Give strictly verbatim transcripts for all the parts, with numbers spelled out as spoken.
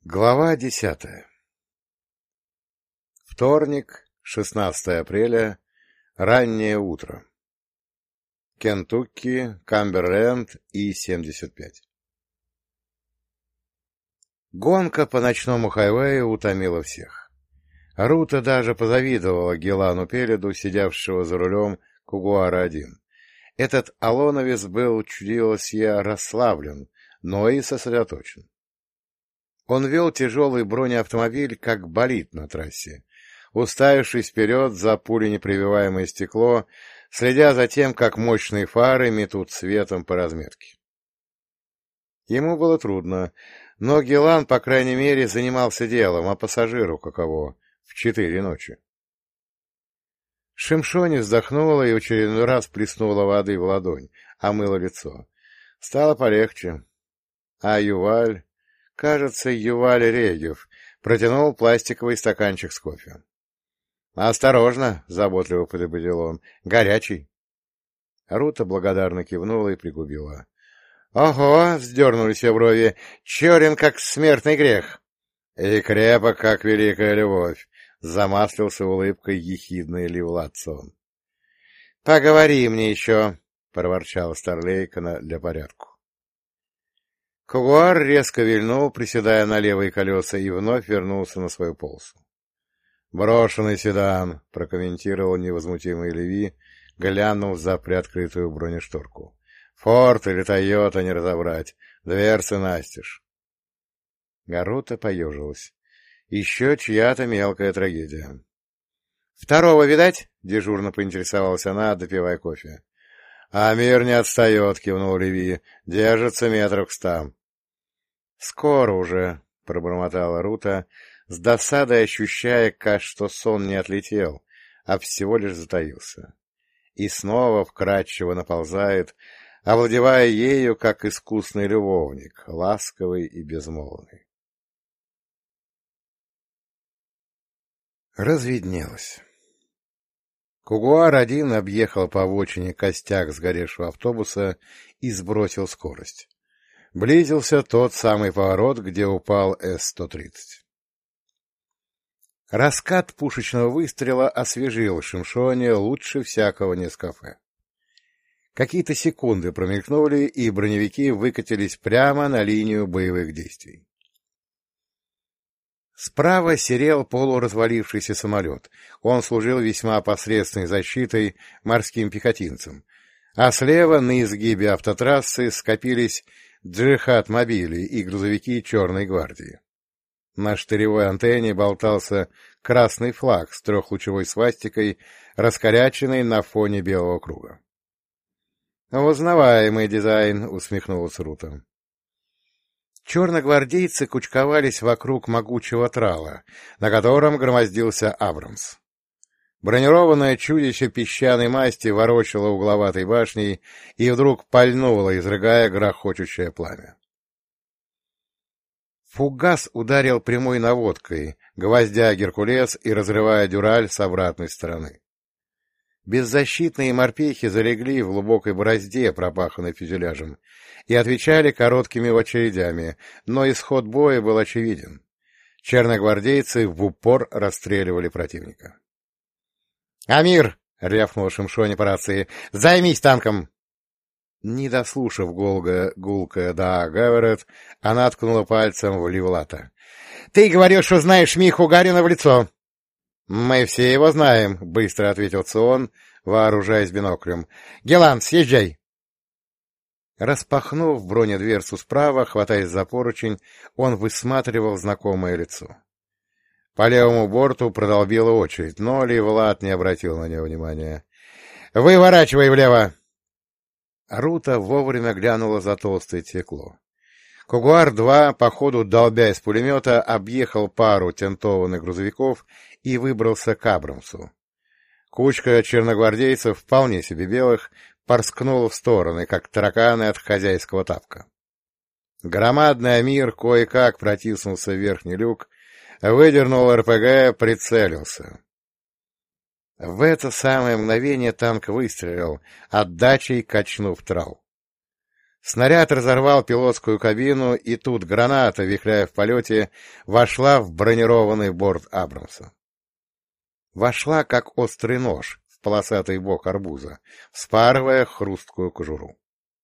Глава десятая. Вторник, шестнадцатое апреля, раннее утро. Кентукки, Камберленд, И семьдесят пять. Гонка по ночному хайвею утомила всех. Рута даже позавидовала Гелану Пеледу, сидевшего за рулем Кугуара один. Этот алоновец был, чудилось я, расслаблен, но и сосредоточен. Он вел тяжелый бронеавтомобиль, как болид на трассе, уставившись вперед за пуленепробиваемое стекло, следя за тем, как мощные фары метут светом по разметке. Ему было трудно, но Гелан, по крайней мере, занимался делом, а пассажиру каково в четыре ночи. Шимшони вздохнула и в очередной раз плеснула воды в ладонь, омыла лицо. Стало полегче. А Юваль... Кажется, Юваль Регев протянул пластиковый стаканчик с кофе. — Осторожно, — заботливо предупредил он, — горячий. Рута благодарно кивнула и пригубила. — Ого! — вздернулись ее брови. — Черен, как смертный грех! — И крепок, как великая любовь! — замаслился улыбкой ехидный Ливлатсон. — Поговори мне еще! — проворчал Старлейка для порядку. Кугуар резко вильнул, приседая на левые колеса, и вновь вернулся на свою полосу. — Брошенный седан, — прокомментировал невозмутимый Леви, глянув за приоткрытую бронешторку. — Форд или Тойота не разобрать, дверцы настежь. Гарута поежилась. Еще чья-то мелкая трагедия. — Второго видать? — дежурно поинтересовалась она, допивая кофе. — А мир не отстает, — кивнул Леви, — держится метров к ста. — Скоро уже, — пробормотала Рута, с досадой ощущая, что сон не отлетел, а всего лишь затаился. И снова вкрадчиво наползает, овладевая ею, как искусный любовник, ласковый и безмолвный. Разведнелось. Кугуар-один объехал по обочине костяк сгоревшего автобуса и сбросил скорость. Близился тот самый поворот, где упал Эс сто тридцать. Раскат пушечного выстрела освежил Шимшони лучше всякого Нескафе. Какие-то секунды промелькнули, и броневики выкатились прямо на линию боевых действий. Справа серел полуразвалившийся самолет. Он служил весьма посредственной защитой морским пехотинцам, а слева на изгибе автотрассы скопились джихад-мобили и грузовики Черной гвардии. На штыревой антенне болтался красный флаг с трехлучевой свастикой, раскоряченной на фоне белого круга. — Узнаваемый дизайн, — усмехнулась Рута. Черногвардейцы кучковались вокруг могучего трала, на котором громоздился Абрамс. Бронированное чудище песчаной масти ворочало угловатой башней и вдруг пальнуло, изрыгая грохочущее пламя. Фугас ударил прямой наводкой, гвоздя Геркулес и разрывая дюраль с обратной стороны. Беззащитные морпехи залегли в глубокой борозде, пропаханной фюзеляжем, и отвечали короткими очередями, но исход боя был очевиден. Черногвардейцы в упор расстреливали противника. «Амир!» — рявкнул Шимшони по рации. «Займись танком!» Не дослушав голга, гулкое «да, Гаверет», она ткнула пальцем в Ливлата. «Ты говорил, что знаешь Миху Гарина в лицо!» «Мы все его знаем», — быстро ответил Цион, вооружаясь биноклем. «Гелан, съезжай!» Распахнув бронедверцу справа, хватаясь за поручень, он высматривал знакомое лицо. По левому борту продолбила очередь, но Ливлат не обратил на него внимания. «Выворачивай влево!» Рута вовремя глянула за толстое стекло. Кугуар-два, по ходу долбя из пулемета, объехал пару тентованных грузовиков и выбрался к Абрамсу. Кучка черногвардейцев, вполне себе белых, порскнула в стороны, как тараканы от хозяйского тапка. Громадный Амир кое-как протиснулся в верхний люк, выдернул эр пэ гэ, прицелился. В это самое мгновение танк выстрелил, отдачей качнув трал. Снаряд разорвал пилотскую кабину, и тут граната, вихляя в полете, вошла в бронированный борт Абрамса. Вошла, как острый нож в полосатый бок арбуза, вспарывая хрусткую кожуру.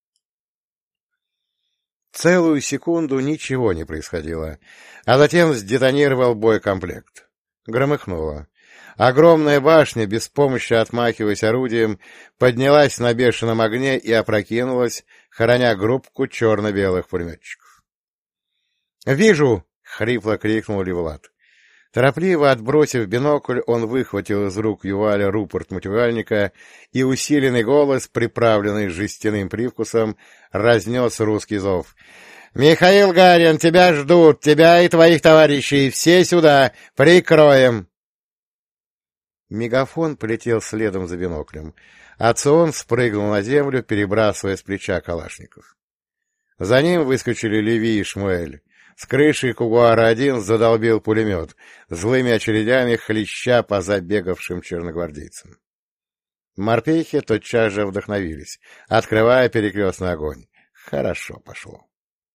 Целую секунду ничего не происходило, а затем сдетонировал боекомплект. Громыхнуло. Огромная башня, беспомощно отмахиваясь орудием, поднялась на бешеном огне и опрокинулась, хороня группку черно-белых пулеметчиков. «Вижу!» — хрипло крикнул Левлад. Торопливо отбросив бинокль, он выхватил из рук Юваля рупорт матюгальника, и усиленный голос, приправленный жестяным привкусом, разнес русский зов. «Михаил Гарин, тебя ждут! Тебя и твоих товарищей! Все сюда! Прикроем!» Мегафон полетел следом за биноклем, а Цион спрыгнул на землю, перебрасывая с плеча калашников. За ним выскочили Леви и Шмуэль. С крыши Кугуара-один задолбил пулемет, злыми очередями хлеща по забегавшим черногвардейцам. Морпехи тотчас же вдохновились, открывая перекрестный огонь. Хорошо пошло.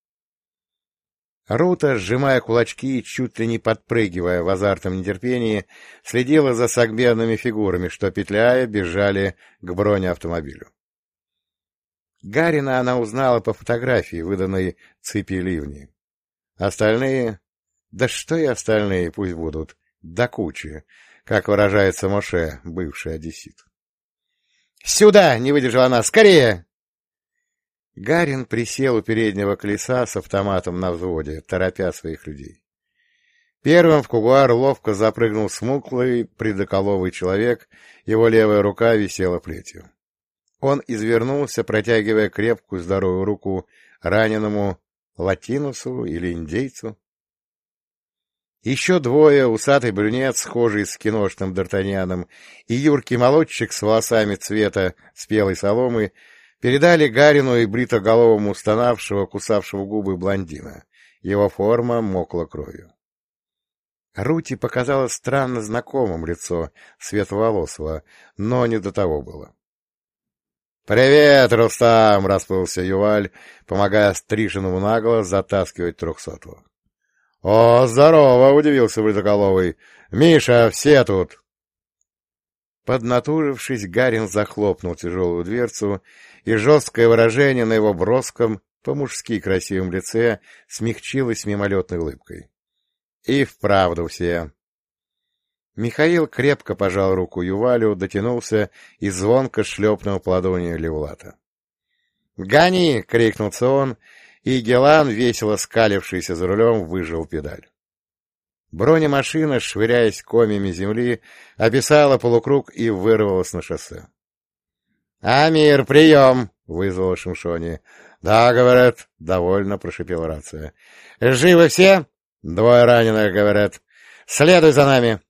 Рута, сжимая кулачки и чуть ли не подпрыгивая в азартном нетерпении, следила за согбенными фигурами, что, петляя, бежали к бронеавтомобилю. Гарина она узнала по фотографии, выданной Ципи Ливни. Остальные... Да что и остальные пусть будут. До кучи, как выражается Моше, бывший одессит. «Сюда!» — не выдержала она. «Скорее!» Гарин присел у переднего колеса с автоматом на взводе, торопя своих людей. Первым в кугуар ловко запрыгнул смуглый, предоколовый человек, его левая рука висела плетью. Он извернулся, протягивая крепкую здоровую руку раненому латинусу или индейцу. Еще двое, усатый брюнет, схожий с киношным Д'Артаньяном, и юркий молодчик с волосами цвета спелой соломы, передали Гарину и бритоголовому стонавшего, кусавшего губы блондина. Его форма мокла кровью. Рути показалось странно знакомым лицо светловолосого, но не до того было. «Привет, Рустам!» — расплылся Юваль, помогая стриженному нагло затаскивать трехсотого. «О, здорово!» — удивился бритоголовый. «Миша, все тут!» Поднатужившись, Гарин захлопнул тяжелую дверцу, и жесткое выражение на его броском, по-мужски красивом лице смягчилось мимолетной улыбкой. И вправду все. Михаил крепко пожал руку Ювалю, дотянулся и звонко шлепнул по ладони Левлата. «Гони!» — крикнул Цион, и Гелан, весело скалившийся за рулем, выжал педаль. Бронемашина, швыряясь комьями земли, описала полукруг и вырвалась на шоссе. «Амир, прием!» — вызвала Шимшони. «Да, — говорят, — довольно прошипела рация. Живы все?» «Двое раненых, — говорят. Следуй за нами!»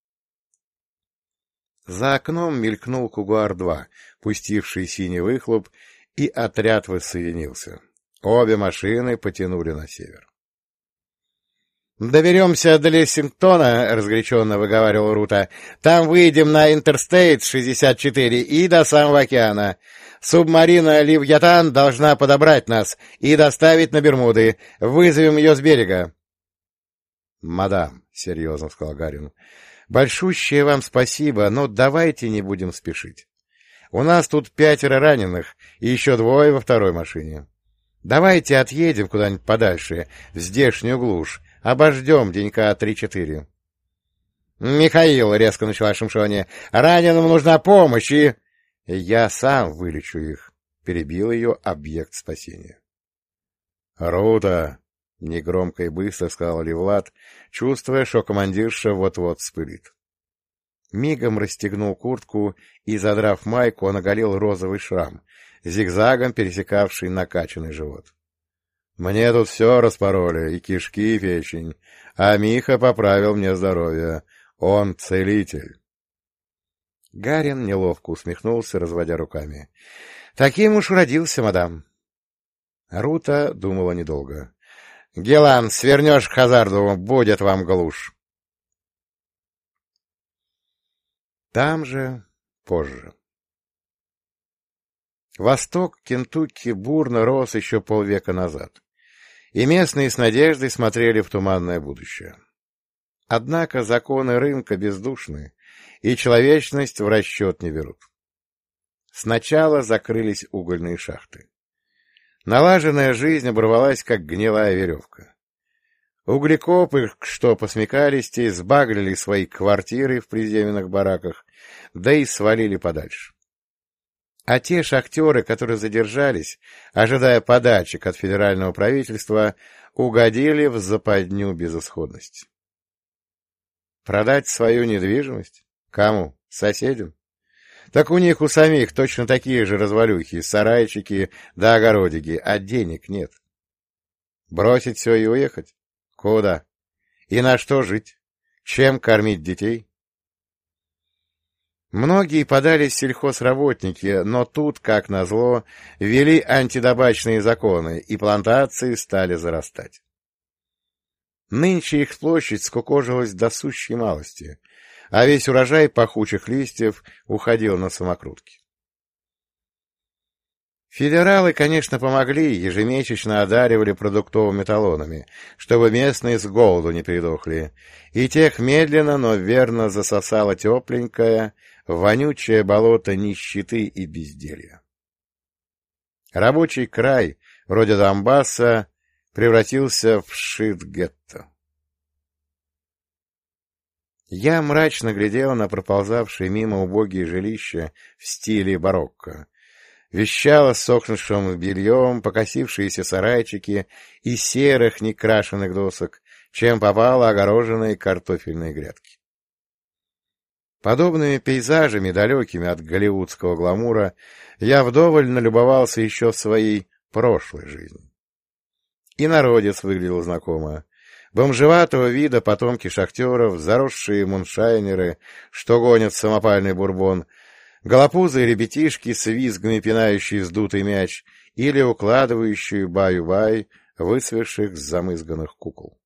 За окном мелькнул Кугуар-два, пустивший синий выхлоп, и отряд воссоединился. Обе машины потянули на север. «Доберемся до Лексингтона, — разгоряченно выговаривал Рута, — там выйдем на Интерстейт шестьдесят четыре и до самого океана. Субмарина «Левьятан» должна подобрать нас и доставить на Бермуды. Вызовем ее с берега». «Мадам, — серьезно сказал Гарин, — большущее вам спасибо, но давайте не будем спешить. У нас тут пятеро раненых и еще двое во второй машине. Давайте отъедем куда-нибудь подальше, в здешнюю глушь, обождем денька три-четыре. — Михаил, — резко начала Шимшони, — раненым нужна помощь, и... — Я сам вылечу их, — перебил ее объект спасения. — Рута! — негромко и быстро сказал Левлад, чувствуя, что командирша вот-вот вспылит. Мигом расстегнул куртку и, задрав майку, он оголил розовый шрам, зигзагом пересекавший накачанный живот. «Мне тут все распороли, и кишки, и печень, а Миха поправил мне здоровье. Он целитель». Гарин неловко усмехнулся, разводя руками. «Таким уж родился, мадам». Рута думала недолго. «Гелан, свернешь к Хазарду, будет вам глушь». Там же позже. Восток Кентукки бурно рос еще полвека назад, и местные с надеждой смотрели в туманное будущее. Однако законы рынка бездушны, и человечность в расчет не берут. Сначала закрылись угольные шахты. Налаженная жизнь оборвалась, как гнилая веревка. Углекопы, что посмекались, те сбагрили свои квартиры в приземных бараках, да и свалили подальше. А те шахтеры, которые задержались, ожидая подачек от федерального правительства, угодили в западню безысходности. Продать свою недвижимость? Кому? Соседям? Так у них у самих точно такие же развалюхи, сарайчики да огородики, а денег нет. Бросить все и уехать? Куда? И на что жить? Чем кормить детей? Многие подались сельхозработники, но тут, как назло, ввели антидобачные законы, и плантации стали зарастать. Нынче их площадь скукожилась до сущей малости, а весь урожай пахучих листьев уходил на самокрутки. Федералы, конечно, помогли, ежемесячно одаривали продуктовыми талонами, чтобы местные с голоду не передохли, и тех медленно, но верно засосало тепленькое, вонючее болото нищеты и безделья. Рабочий край, вроде Донбасса, превратился в шит-гетто. Я мрачно глядел на проползавшие мимо убогие жилища в стиле барокко, вещало сохнувшим бельем, покосившиеся сарайчики и серых некрашенных досок, чем попало огороженные картофельные грядки. Подобными пейзажами, далекими от голливудского гламура, я вдоволь налюбовался еще в своей прошлой жизни. И народец выглядел знакомо. Бомжеватого вида потомки шахтеров, заросшие муншайнеры, что гонят самопальный бурбон, голопузые ребятишки с визгами, пинающие вздутый мяч, или укладывающие баю-бай выцветших замызганных кукол.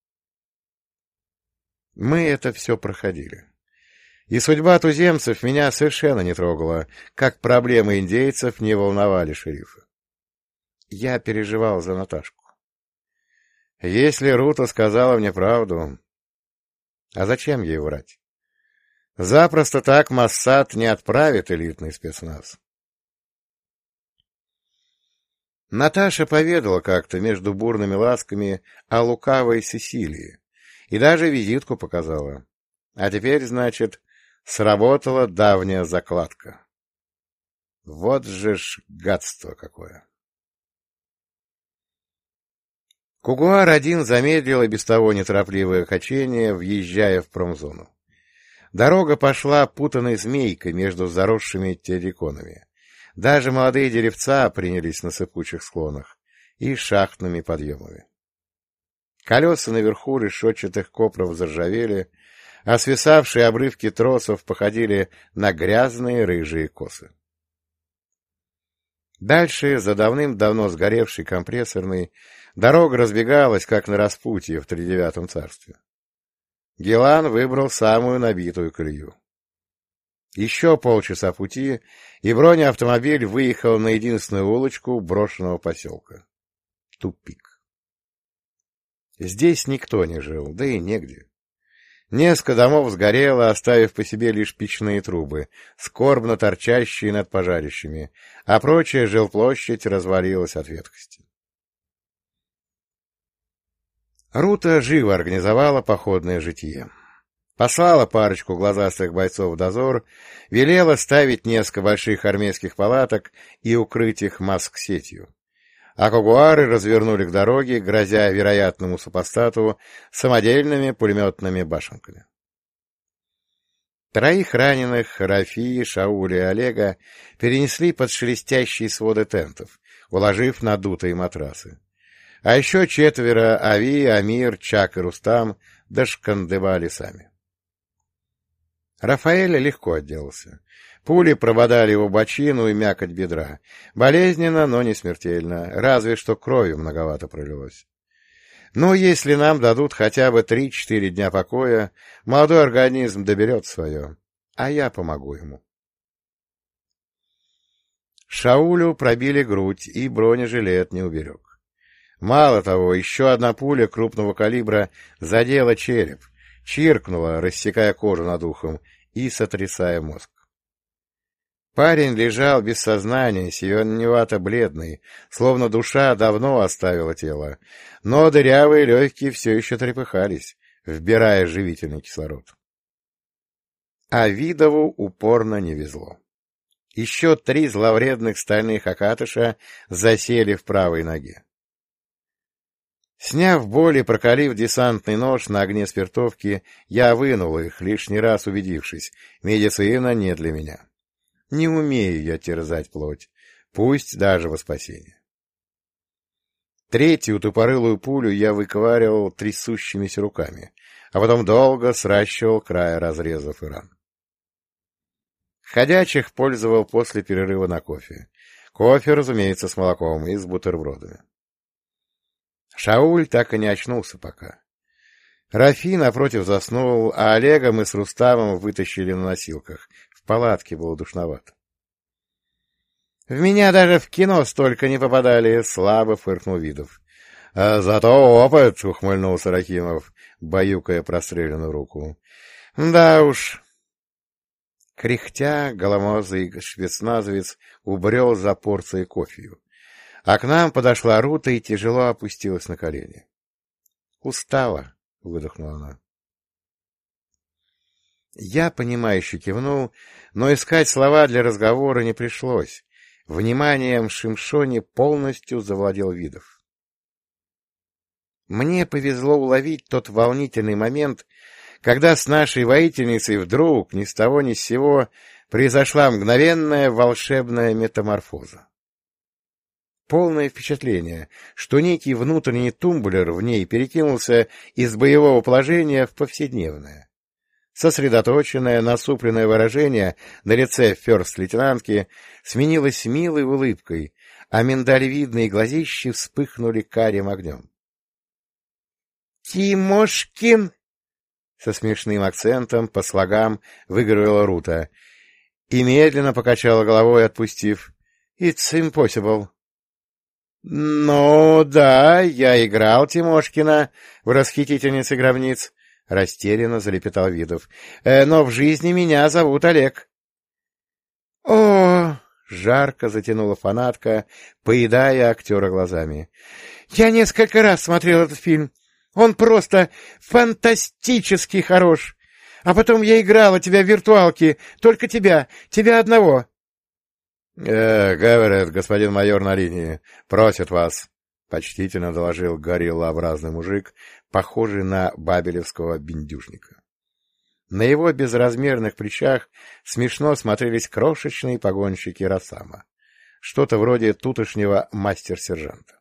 Мы это все проходили. И судьба туземцев меня совершенно не трогала, как проблемы индейцев не волновали шерифа. Я переживал за Наташку. Если Рута сказала мне правду, а зачем ей врать? Запросто так Моссад не отправит элитный спецназ. Наташа поведала как-то между бурными ласками о лукавой Сесилии и даже визитку показала. А теперь, значит, сработала давняя закладка. Вот же ж гадство какое! Кугуар-один замедлил и без того неторопливое качение, въезжая в промзону. Дорога пошла путанной змейкой между заросшими терриконами. Даже молодые деревца принялись на сыпучих склонах и шахтными подъемами. Колеса наверху решетчатых копров заржавели, а свисавшие обрывки тросов походили на грязные рыжие косы. Дальше, за давным-давно сгоревшей компрессорной, дорога разбегалась, как на распутье в тридевятом царстве. Гелан выбрал самую набитую колею. Еще полчаса пути, и бронеавтомобиль выехал на единственную улочку брошенного поселка. Тупик. Здесь никто не жил, да и негде. Несколько домов сгорело, оставив по себе лишь печные трубы, скорбно торчащие над пожарищами, а прочая жилплощадь развалилась от ветхости. Рута живо организовала походное житие. Послала парочку глазастых бойцов в дозор, велела ставить несколько больших армейских палаток и укрыть их маск-сетью. А кугуары развернули к дороге, грозя вероятному супостату самодельными пулеметными башенками. Троих раненых, Рафи, Шауля и Олега, перенесли под шелестящие своды тентов, уложив надутые матрасы. А еще четверо — Ави, Амир, Чак и Рустам — дошкандыбали сами. Рафаэль легко отделался. Пули прободали его бочину и мякоть бедра. Болезненно, но не смертельно, разве что кровью многовато пролилось. Но если нам дадут хотя бы три-четыре дня покоя, молодой организм доберет свое, а я помогу ему. Шаулю пробили грудь, и бронежилет не уберег. Мало того, еще одна пуля крупного калибра задела череп, чиркнула, рассекая кожу над ухом и сотрясая мозг. Парень лежал без сознания, синевато-бледный, словно душа давно оставила тело, но дырявые легкие все еще трепыхались, вбирая живительный кислород. А Видову упорно не везло. Еще три зловредных стальных окатыша засели в правой ноге. Сняв боль и прокалив десантный нож на огне спиртовки, я вынул их, лишний раз убедившись, медицина не для меня. Не умею я терзать плоть, пусть даже во спасение. Третью тупорылую пулю я выковыривал трясущимися руками, а потом долго сращивал края разрезов и ран. Ходячих пользовал после перерыва на кофе. Кофе, разумеется, с молоком и с бутербродами. Шауль так и не очнулся пока. Рафи напротив заснул, а Олега мы с Рустамом вытащили на носилках. В палатке было душновато. — В меня даже в кино столько не попадали, — слабо фыркнул Видов. А — Зато опыт, — ухмыльнулся Рахимов, баюкая простреленную руку. — Да уж. Кряхтя, голомозый спецназовец убрел за порцией кофею, а к нам подошла Рута и тяжело опустилась на колени. — Устала, — выдохнула она. Я, понимающе кивнул, но искать слова для разговора не пришлось. Вниманием Шимшони полностью завладел Видов. Мне повезло уловить тот волнительный момент, когда с нашей воительницей вдруг, ни с того ни с сего, произошла мгновенная волшебная метаморфоза. Полное впечатление, что некий внутренний тумблер в ней перекинулся из боевого положения в повседневное. Сосредоточенное, насупленное выражение на лице ферст-лейтенантки сменилось милой улыбкой, а миндалевидные глазищи вспыхнули карим огнем. — Тимошкин! — со смешным акцентом по слогам выговорила Рута и медленно покачала головой, отпустив. — It's impossible. — Ну, да, я играл Тимошкина в «Расхитительнице гробниц», — растерянно залепетал Видов. Э, — Но в жизни меня зовут Олег. — О! — жарко затянула фанатка, поедая актера глазами. — Я несколько раз смотрел этот фильм. Он просто фантастически хорош. А потом я играла тебя в виртуалке, только тебя, тебя одного. — Э, говорят, господин майор на линии, просит вас, — почтительно доложил гориллообразный мужик, похожий на бабелевского бендюжника. На его безразмерных плечах смешно смотрелись крошечные погонщики Росама, что-то вроде тутошнего мастер-сержанта.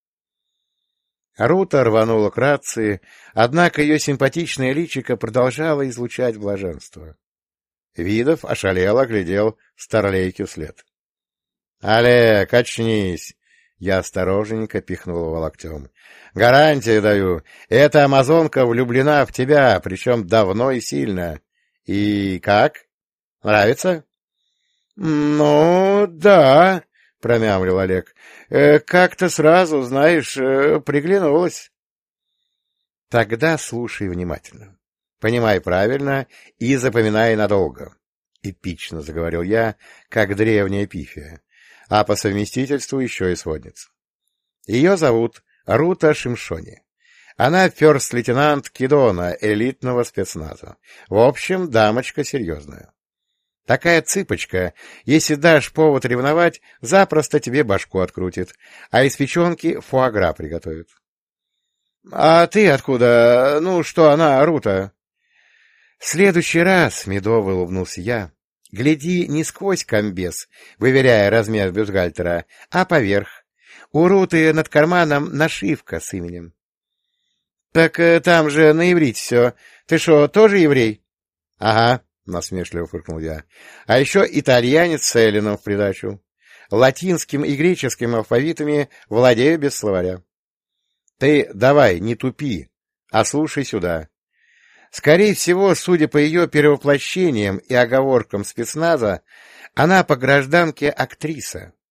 Рута рванула к рации, однако ее симпатичное личико продолжало излучать блаженство. Видов ошалело оглядел старлейки вслед. — Олег, очнись! — я осторожненько пихнул его локтем. — Гарантию даю, эта амазонка влюблена в тебя, причем давно и сильно. И как? Нравится? — Ну, да, — промямлил Олег. Э, — Как-то сразу, знаешь, э, приглянулась. — Тогда слушай внимательно. Понимай правильно и запоминай надолго, — эпично заговорил я, как древняя пифия, а по совместительству еще и сводница. Ее зовут Рута Шимшони. Она ферст-лейтенант Кидона, элитного спецназа. В общем, дамочка серьезная. Такая цыпочка, если дашь повод ревновать, запросто тебе башку открутит, а из печенки фуагра приготовит. — А ты откуда? Ну, что она, Рута? — В следующий раз, — медово улыбнулся я, — гляди не сквозь комбез, выверяя размер бюстгальтера, а поверх. У Руты над карманом нашивка с именем. — Так там же на иврите все. Ты что, тоже еврей? — Ага. — насмешливо фыркнул я. — А еще итальянец с эллином в придачу. Латинским и греческим алфавитами владею без словаря. Ты давай, не тупи, а слушай сюда. Скорее всего, судя по ее перевоплощениям и оговоркам спецназа, она по гражданке актриса,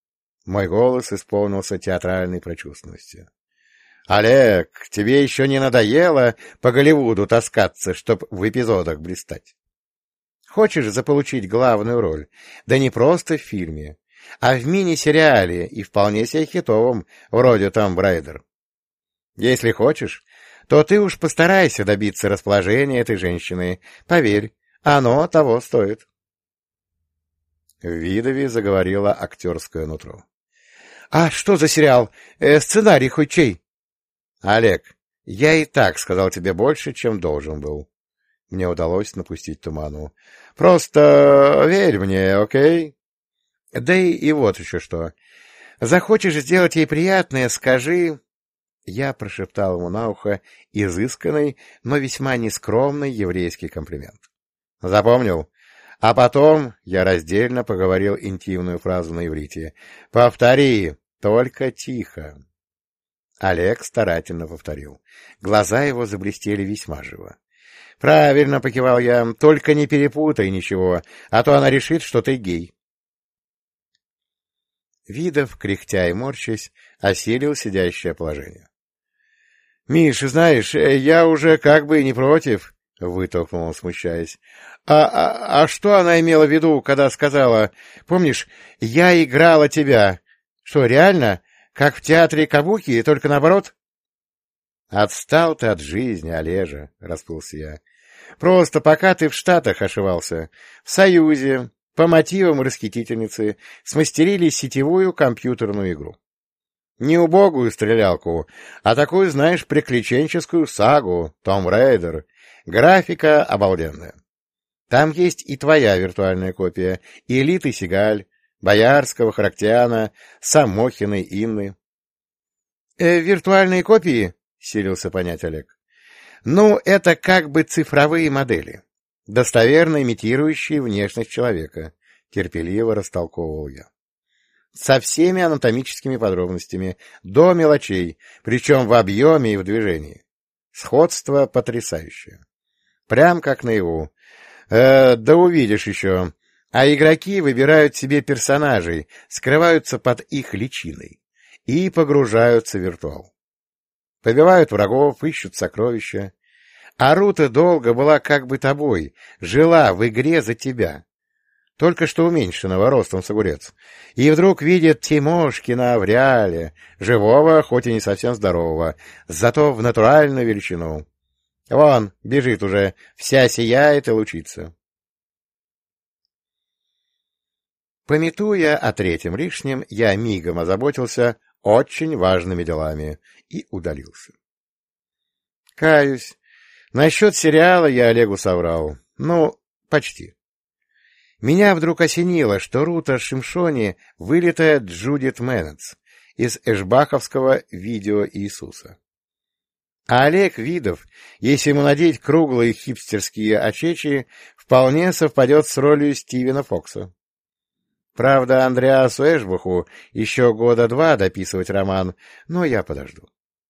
Мой голос исполнился театральной прочувственностью. — Олег, тебе еще не надоело по Голливуду таскаться, чтоб в эпизодах блистать? Хочешь заполучить главную роль? Да не просто в фильме, а в мини-сериале и вполне себе хитовом, вроде Том Брайдер. Если хочешь, то ты уж постарайся добиться расположения этой женщины. Поверь, оно того стоит. В Видове заговорило актерское нутро. — А что за сериал? Э, сценарий хоть чей? — Олег, я и так сказал тебе больше, чем должен был. Мне удалось напустить туману. — Просто верь мне, окей? Да и, и вот еще что. Захочешь сделать ей приятное, скажи... Я прошептал ему на ухо изысканный, но весьма нескромный еврейский комплимент. — Запомнил? А потом я раздельно поговорил интимную фразу на иврите. — Повтори, только тихо. Олег старательно повторил. Глаза его заблестели весьма живо. — Правильно, — покивал я, — только не перепутай ничего, а то она решит, что ты гей. Видов, кряхтя и морщась, осилил сидящее положение. — Миш, знаешь, я уже как бы не против, — вытолкнул он, смущаясь. А, — А, а что она имела в виду, когда сказала, помнишь, я играла тебя? Что, реально? Как в театре кабуки, только наоборот? — Отстал ты от жизни, Олежа, — расплылся я. — Просто пока ты в Штатах ошивался, в Союзе, по мотивам расхитительницы, смастерили сетевую компьютерную игру. Не убогую стрелялку, а такую, знаешь, приключенческую сагу, Том Рейдер. Графика обалденная. Там есть и твоя виртуальная копия, и Элиты Сигаль, Боярского, Характиана, Самохиной, Инны. Э, — Виртуальные копии? — силился понять Олег. — Ну, это как бы цифровые модели, достоверно имитирующие внешность человека, — терпеливо растолковывал я. Со всеми анатомическими подробностями, до мелочей, причем в объеме и в движении. Сходство потрясающее. Прям как наяву. Э, да увидишь еще. А игроки выбирают себе персонажей, скрываются под их личиной и погружаются в виртуал. Побивают врагов, ищут сокровища. А Рута долго была как бы тобой, жила в игре за тебя. Только что уменьшенного ростом с огурец, и вдруг видит Тимошкина в реале, живого, хоть и не совсем здорового, зато в натуральную величину. Вон, бежит уже, вся сияет и лучится. Памятуя о третьем лишнем, я мигом озаботился очень важными делами и удалился. Каюсь, насчет сериала я Олегу соврал. Ну, почти. Меня вдруг осенило, что Рута Шимшони — вылитая Джудит Мэннетс из эшбаховского «Видео Иисуса». А Олег Видов, если ему надеть круглые хипстерские очечи, вполне совпадет с ролью Стивена Фокса. Правда, Андреасу Эшбаху еще года два дописывать роман, но я подожду.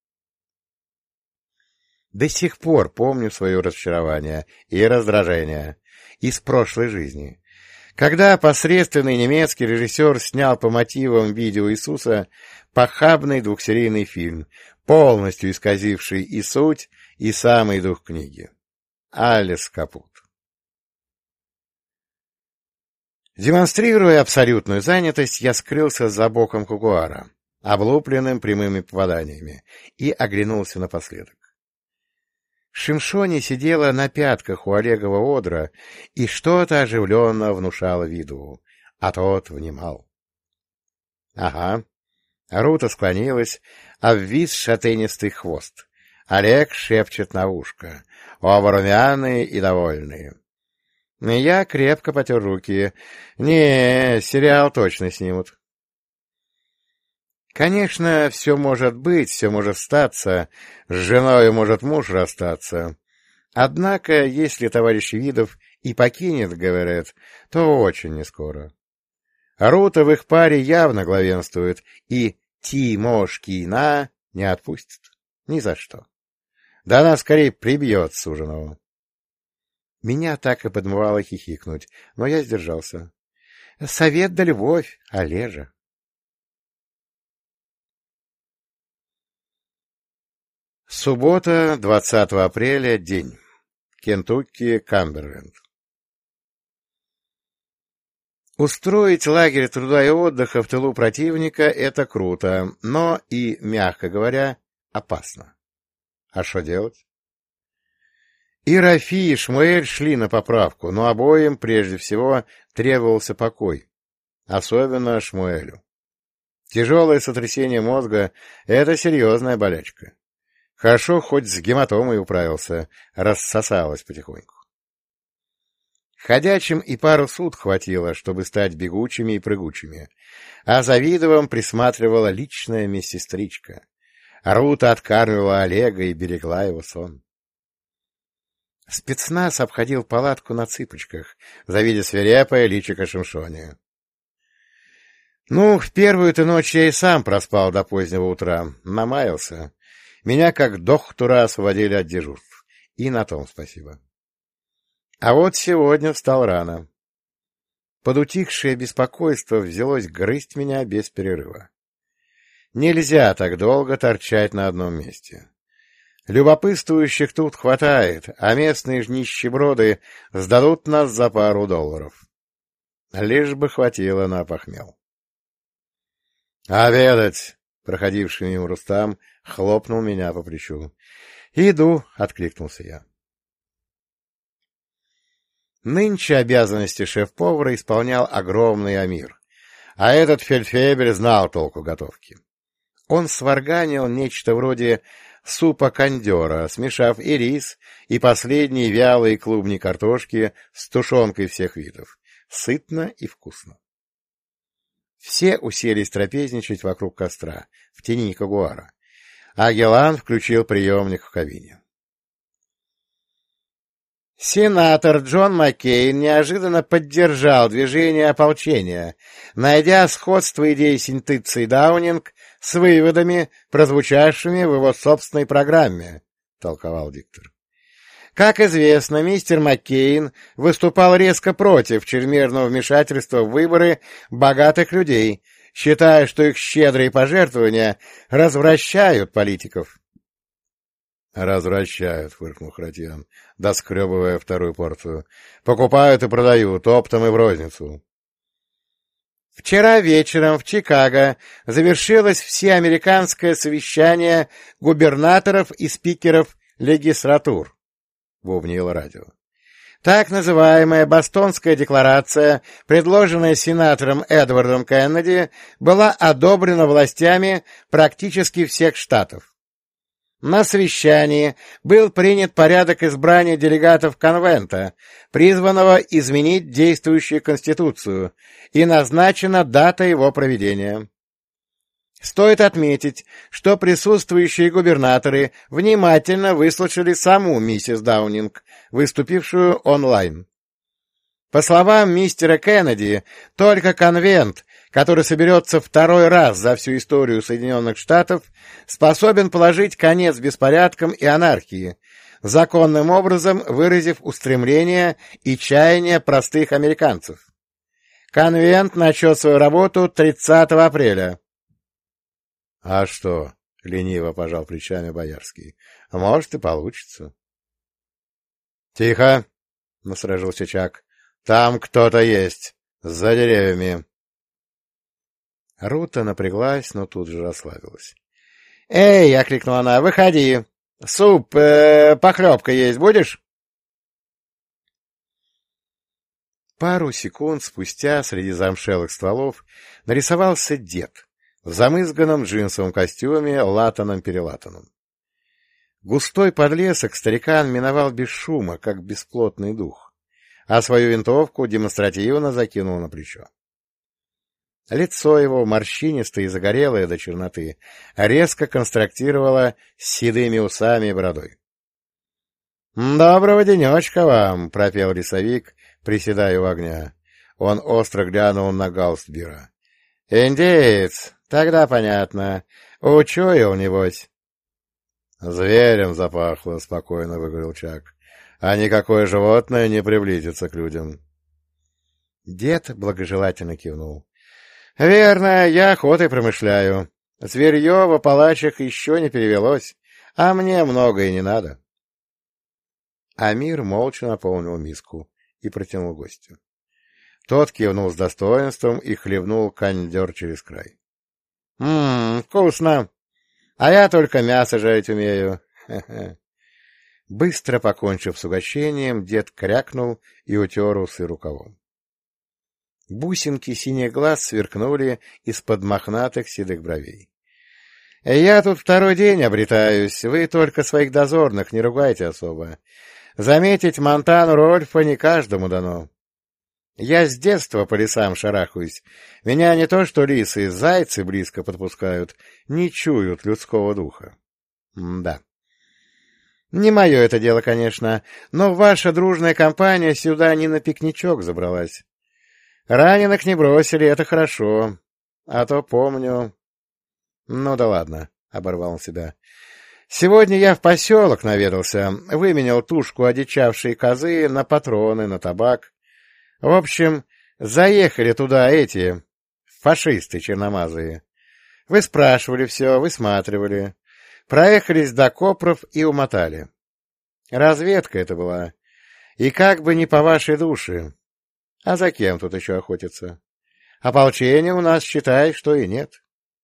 До сих пор помню свое разочарование и раздражение из прошлой жизни, когда посредственный немецкий режиссер снял по мотивам «Видео Иисуса» похабный двухсерийный фильм, полностью исказивший и суть, и самый дух книги. Алис капут. Демонстрируя абсолютную занятость, я скрылся за боком кугуара, облупленным прямыми попаданиями, и оглянулся напоследок. Шимшони сидела на пятках у Олегова одра и что-то оживленно внушало Видову, а тот внимал. Ага. Рута склонилась, обвис шатенистый хвост. Олег шепчет на ушко. Оба румяные и довольные. Я крепко потер руки. Не, сериал точно снимут. Конечно, все может быть, все может статься, с женой может муж расстаться. Однако, если товарищ Видов и покинет ГВРЭД, то очень нескоро. Рута в их паре явно главенствует, и Тимошкина не отпустит. Ни за что. Да она скорее прибьет суженого. Меня так и подмывало хихикнуть, но я сдержался. Совет да любовь, Олежа. Суббота, двадцатого апреля, день. Кентукки, Камберленд. Устроить лагерь труда и отдыха в тылу противника — это круто, но и, мягко говоря, опасно. А что делать? И Рафи, и Шмуэль шли на поправку, но обоим прежде всего требовался покой, особенно Шмуэлю. Тяжелое сотрясение мозга — это серьезная болячка. Хорошо, хоть с гематомой управился, рассосалась потихоньку. Ходячим и пару суток хватило, чтобы стать бегучими и прыгучими, а за Видовым присматривала личная медсестричка. Рута откармливала Олега и берегла его сон. Спецназ обходил палатку на цыпочках, завидя свирепое личико Шимшони. Ну, в первую-то ночь я и сам проспал до позднего утра, намаялся. Меня как доктора освободили от дежурств. И на том спасибо. А вот сегодня встал рано. Подутихшее беспокойство взялось грызть меня без перерыва. Нельзя так долго торчать на одном месте. Любопытствующих тут хватает, а местные ж нищеброды сдадут нас за пару долларов. Лишь бы хватило на похмел. «Обедать!» — проходивший мимо Рустам хлопнул меня по плечу. «Иду!» — откликнулся я. Нынче обязанности шеф-повара исполнял огромный Амир, а этот фельдфебель знал толку готовки. Он сварганил нечто вроде супа кондера, смешав и рис, и последние вялые клубни картошки с тушенкой всех видов. Сытно и вкусно. Все уселись трапезничать вокруг костра, в тени ягуара, а Гелан включил приемник в кабине. Сенатор Джон Маккейн неожиданно поддержал движение ополчения, найдя сходство идей синтетции Даунинг с выводами, прозвучавшими в его собственной программе, — толковал диктор. Как известно, мистер Маккейн выступал резко против чрезмерного вмешательства в выборы богатых людей, считая, что их щедрые пожертвования развращают политиков. — Развращают, — фыркнул Хратьян, доскребывая вторую порцию. — Покупают и продают, оптом и в розницу. Вчера вечером в Чикаго завершилось всеамериканское совещание губернаторов и спикеров легислатур, — бубнило радио. Так называемая Бостонская декларация, предложенная сенатором Эдвардом Кеннеди, была одобрена властями практически всех штатов. На совещании был принят порядок избрания делегатов конвента, призванного изменить действующую Конституцию, и назначена дата его проведения. Стоит отметить, что присутствующие губернаторы внимательно выслушали саму миссис Даунинг, выступившую онлайн. По словам мистера Кеннеди, только конвент, который соберется второй раз за всю историю Соединенных Штатов, способен положить конец беспорядкам и анархии, законным образом выразив устремления и чаяния простых американцев. Конвент начнет свою работу тридцатого апреля. — А что? — лениво пожал плечами Боярский. — Может, и получится. — Тихо! — насторожился Чак. — Там кто-то есть. За деревьями. Рута напряглась, но тут же расслабилась. — Эй! — окликнула она. — Выходи! Суп, э, похлебка есть будешь? Пару секунд спустя среди замшелых стволов нарисовался дед в замызганном джинсовом костюме, латаном-перелатанном. Густой подлесок старикан миновал без шума, как бесплотный дух, а свою винтовку демонстративно закинул на плечо. Лицо его, морщинистое и загорелое до черноты, резко контрастировало с седыми усами и бородой. — Доброго денечка вам! — пропел лесовик, приседая у огня. Он остро глянул на Гаустбира. — Индеец! Тогда понятно. Учуял, небось. — Зверем запахло, — спокойно выговорил Чак. — А никакое животное не приблизится к людям. Дед благожелательно кивнул. — Верно, я охотой промышляю. Зверье в Апалачах еще не перевелось, а мне много и не надо. Амир молча наполнил миску и протянул гостю. Тот кивнул с достоинством и хлебнул кондер через край. — Ммм, вкусно! А я только мясо жарить умею. Быстро покончив с угощением, дед крякнул и утер усы рукавом. Бусинки синих глаз сверкнули из-под мохнатых седых бровей. — Я тут второй день обретаюсь, вы только своих дозорных не ругайте особо. Заметить Монтану Рольфа не каждому дано. Я с детства по лесам шарахаюсь. Меня не то что лисы, зайцы близко подпускают, не чуют людского духа. М-да. Не мое это дело, конечно, но ваша дружная компания сюда не на пикничок забралась. Раненых не бросили, это хорошо. А то помню... Ну да ладно, — оборвал он себя. Сегодня я в поселок наведался, выменял тушку одичавшей козы на патроны, на табак. В общем, заехали туда эти фашисты черномазые. Вы спрашивали все, высматривали. Проехались до Копров и умотали. Разведка это была. И как бы не по вашей душе. А за кем тут еще охотиться? Ополчения у нас, считай, что и нет.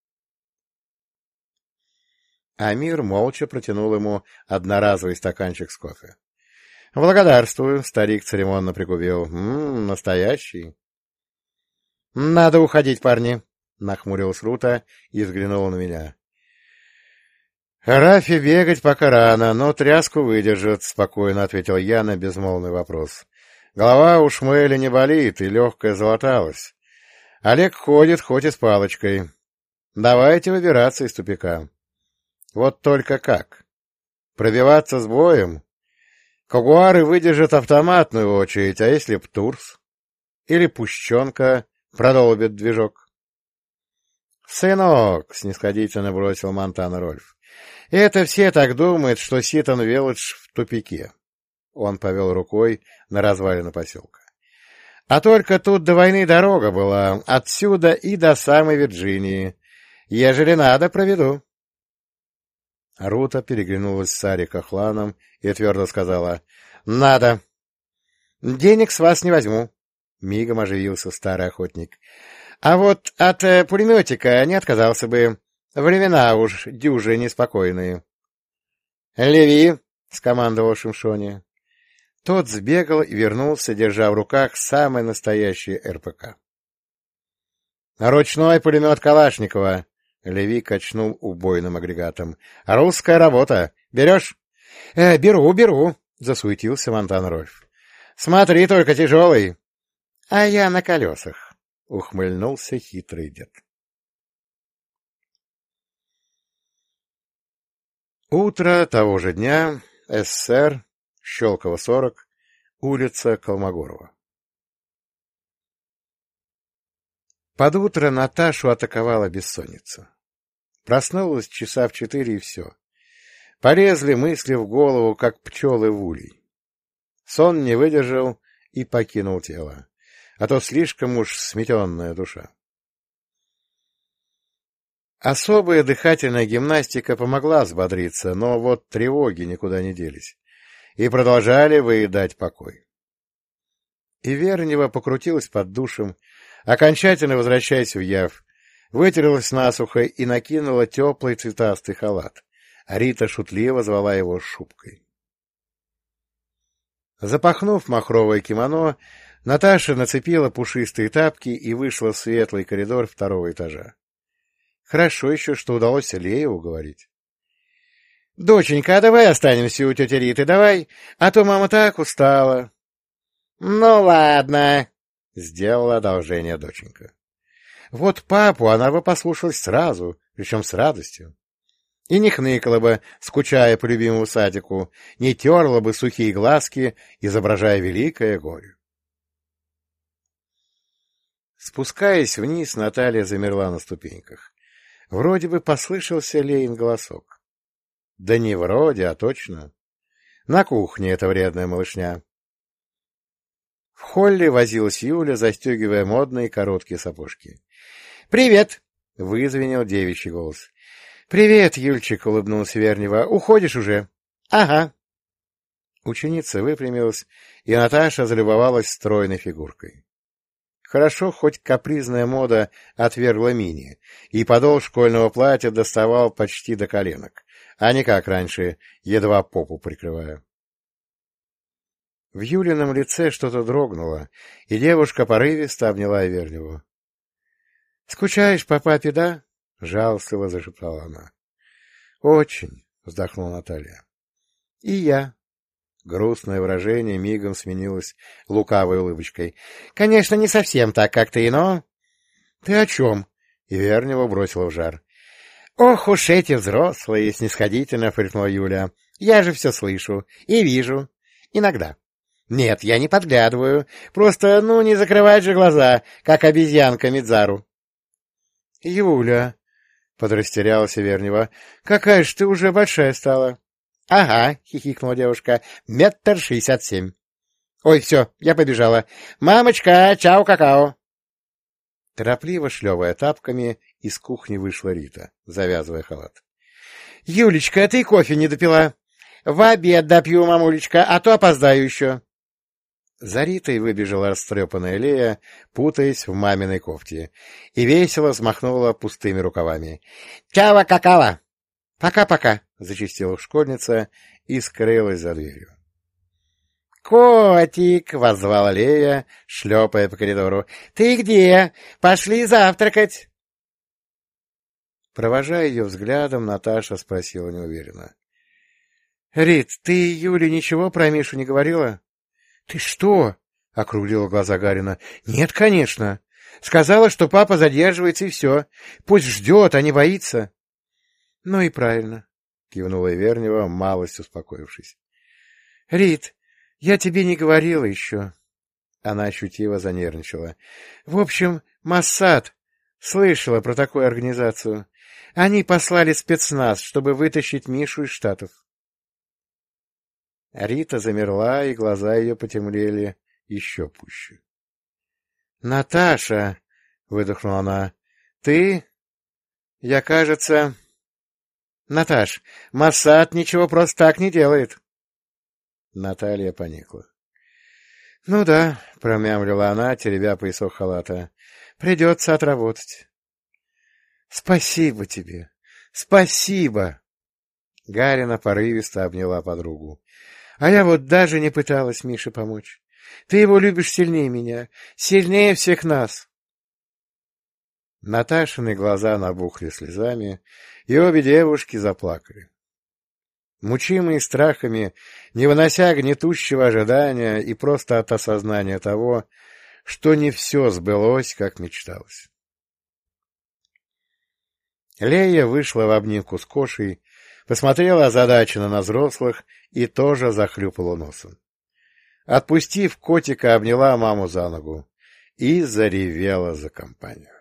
Амир молча протянул ему одноразовый стаканчик с кофе. — Благодарствую, — старик церемонно пригубил. — Ммм, настоящий. — Надо уходить, парни, — нахмурилась Рута и взглянула на меня. — Рафи бегать пока рано, но тряску выдержит, — спокойно ответил я на безмолвный вопрос. Голова у Шмуэля не болит, и легкая залаталась. Олег ходит, хоть и с палочкой. Давайте выбираться из тупика. Вот только как? Пробиваться с боем? Кагуары выдержат автоматную очередь, а если б Турс? Или Пущенка продолбит движок? — Сынок, — снисходительно бросил Монтана Рольф, — это все так думают, что Ситон Велледж в тупике. Он повел рукой на развалины поселка. — А только тут до войны дорога была, отсюда и до самой Вирджинии. Ежели надо, проведу. Рута переглянулась с Сари Кахланом и твердо сказала: — Надо. — Денег с вас не возьму, — мигом оживился старый охотник. — А вот от э, пулеметика не отказался бы. Времена уж дюжи неспокойные. — Леви, — скомандовал Шимшони. Тот сбегал и вернулся, держа в руках самый настоящий эр пэ ка. — Ручной пулемет Калашникова. Леви качнул убойным агрегатом. — Русская работа. Берешь? Э, — Беру, беру, — засуетился Монтан Рольф. — Смотри, только тяжелый. — А я на колесах, — ухмыльнулся хитрый дед. Утро того же дня. эс эс эс эр. Щелково, сорок. Улица Колмогорова. Под утро Наташу атаковала бессонница. Проснулась часа в четыре, и все. Полезли мысли в голову, как пчелы в улей. Сон не выдержал и покинул тело, а то слишком уж сметенная душа. Особая дыхательная гимнастика помогла взбодриться, но вот тревоги никуда не делись и продолжали выедать покой. И Вернева покрутилась под душем, окончательно возвращаясь в явь, вытерлась насухо и накинула теплый цветастый халат, а Рита шутливо звала его шубкой. Запахнув махровое кимоно, Наташа нацепила пушистые тапки и вышла в светлый коридор второго этажа. Хорошо еще, что удалось Лею уговорить. — Доченька, а давай останемся у тети Риты, давай, а то мама так устала. — Ну, ладно, — сделала одолжение доченька. Вот папу она бы послушалась сразу, причем с радостью. И не хныкала бы, скучая по любимому садику, не терла бы сухие глазки, изображая великое горе. Спускаясь вниз, Наталья замерла на ступеньках. Вроде бы послышался Леин голосок. Да не вроде, а точно. На кухне эта вредная малышня. В холле возилась Юля, застегивая модные короткие сапожки. — Привет! — вызвенел девичий голос. — Привет, Юльчик, — улыбнулась Вернева. — Уходишь уже? — Ага. Ученица выпрямилась, и Наташа залюбовалась стройной фигуркой. Хорошо, хоть капризная мода отвергла мини, и подол школьного платья доставал почти до коленок, а не как раньше, едва попу прикрывая. В Юлином лице что-то дрогнуло, и девушка порывисто обняла Верневу. — Скучаешь по папе, да? — жалостливо зашептала она. — Очень, — вздохнула Наталья. — И я. Грустное выражение мигом сменилось лукавой улыбочкой. — Конечно, не совсем так, как ты, но... — Ты о чем? — и Вернева бросила в жар. — Ох уж эти взрослые! — снисходительно фыркнула Юля. — Я же все слышу и вижу. Иногда. Нет, я не подглядываю. Просто, ну, не закрывать же глаза, как обезьянка Мидзару. — Юля, — подрастерялась Вернева, — какая ж ты уже большая стала. — Ага, — хихикнула девушка, — метр шестьдесят семь. — Ой, все, я побежала. Мамочка, чао-какао. Торопливо шлевая тапками, из кухни вышла Рита, завязывая халат. — Юлечка, ты кофе не допила? — В обед допью, мамулечка, а то опоздаю еще. За Ритой выбежала растрепанная Лея, путаясь в маминой кофте, и весело взмахнула пустыми рукавами. — Чао-какао! — Пока-пока! — зачастила школьница и скрылась за дверью. «Котик!» — воззвала Лея, шлепая по коридору. «Ты где? Пошли завтракать!» Провожая ее взглядом, Наташа спросила неуверенно. — Рит, ты Юле ничего про Мишу не говорила? — Ты что? — округлила глаза Гарина. — Нет, конечно. Сказала, что папа задерживается, и все. Пусть ждет, а не боится. — Ну и правильно, — кивнула Вернева, малость успокоившись. — Рит, я тебе не говорила еще. Она ощутимо занервничала. — В общем, Моссад слышала про такую организацию. Они послали спецназ, чтобы вытащить Мишу из Штатов. Рита замерла, и глаза ее потемнели еще пуще. — Наташа, — выдохнула она, — ты... Я, кажется... Наташ, Моссад ничего просто так не делает. Наталья поникла. — Ну да, — промямлила она, теребя поясок халата, — придется отработать. — Спасибо тебе, спасибо! Гарина порывисто обняла подругу. — А я вот даже не пыталась Мише помочь. Ты его любишь сильнее меня, сильнее всех нас. Наташины глаза набухли слезами, и обе девушки заплакали. Мучимые страхами, не вынося гнетущего ожидания и просто от осознания того, что не все сбылось, как мечталось. Лея вышла в обнимку с Кошей, посмотрела озадаченно на взрослых и тоже захлюпала носом. Отпустив котика, обняла маму за ногу и заревела за компанию.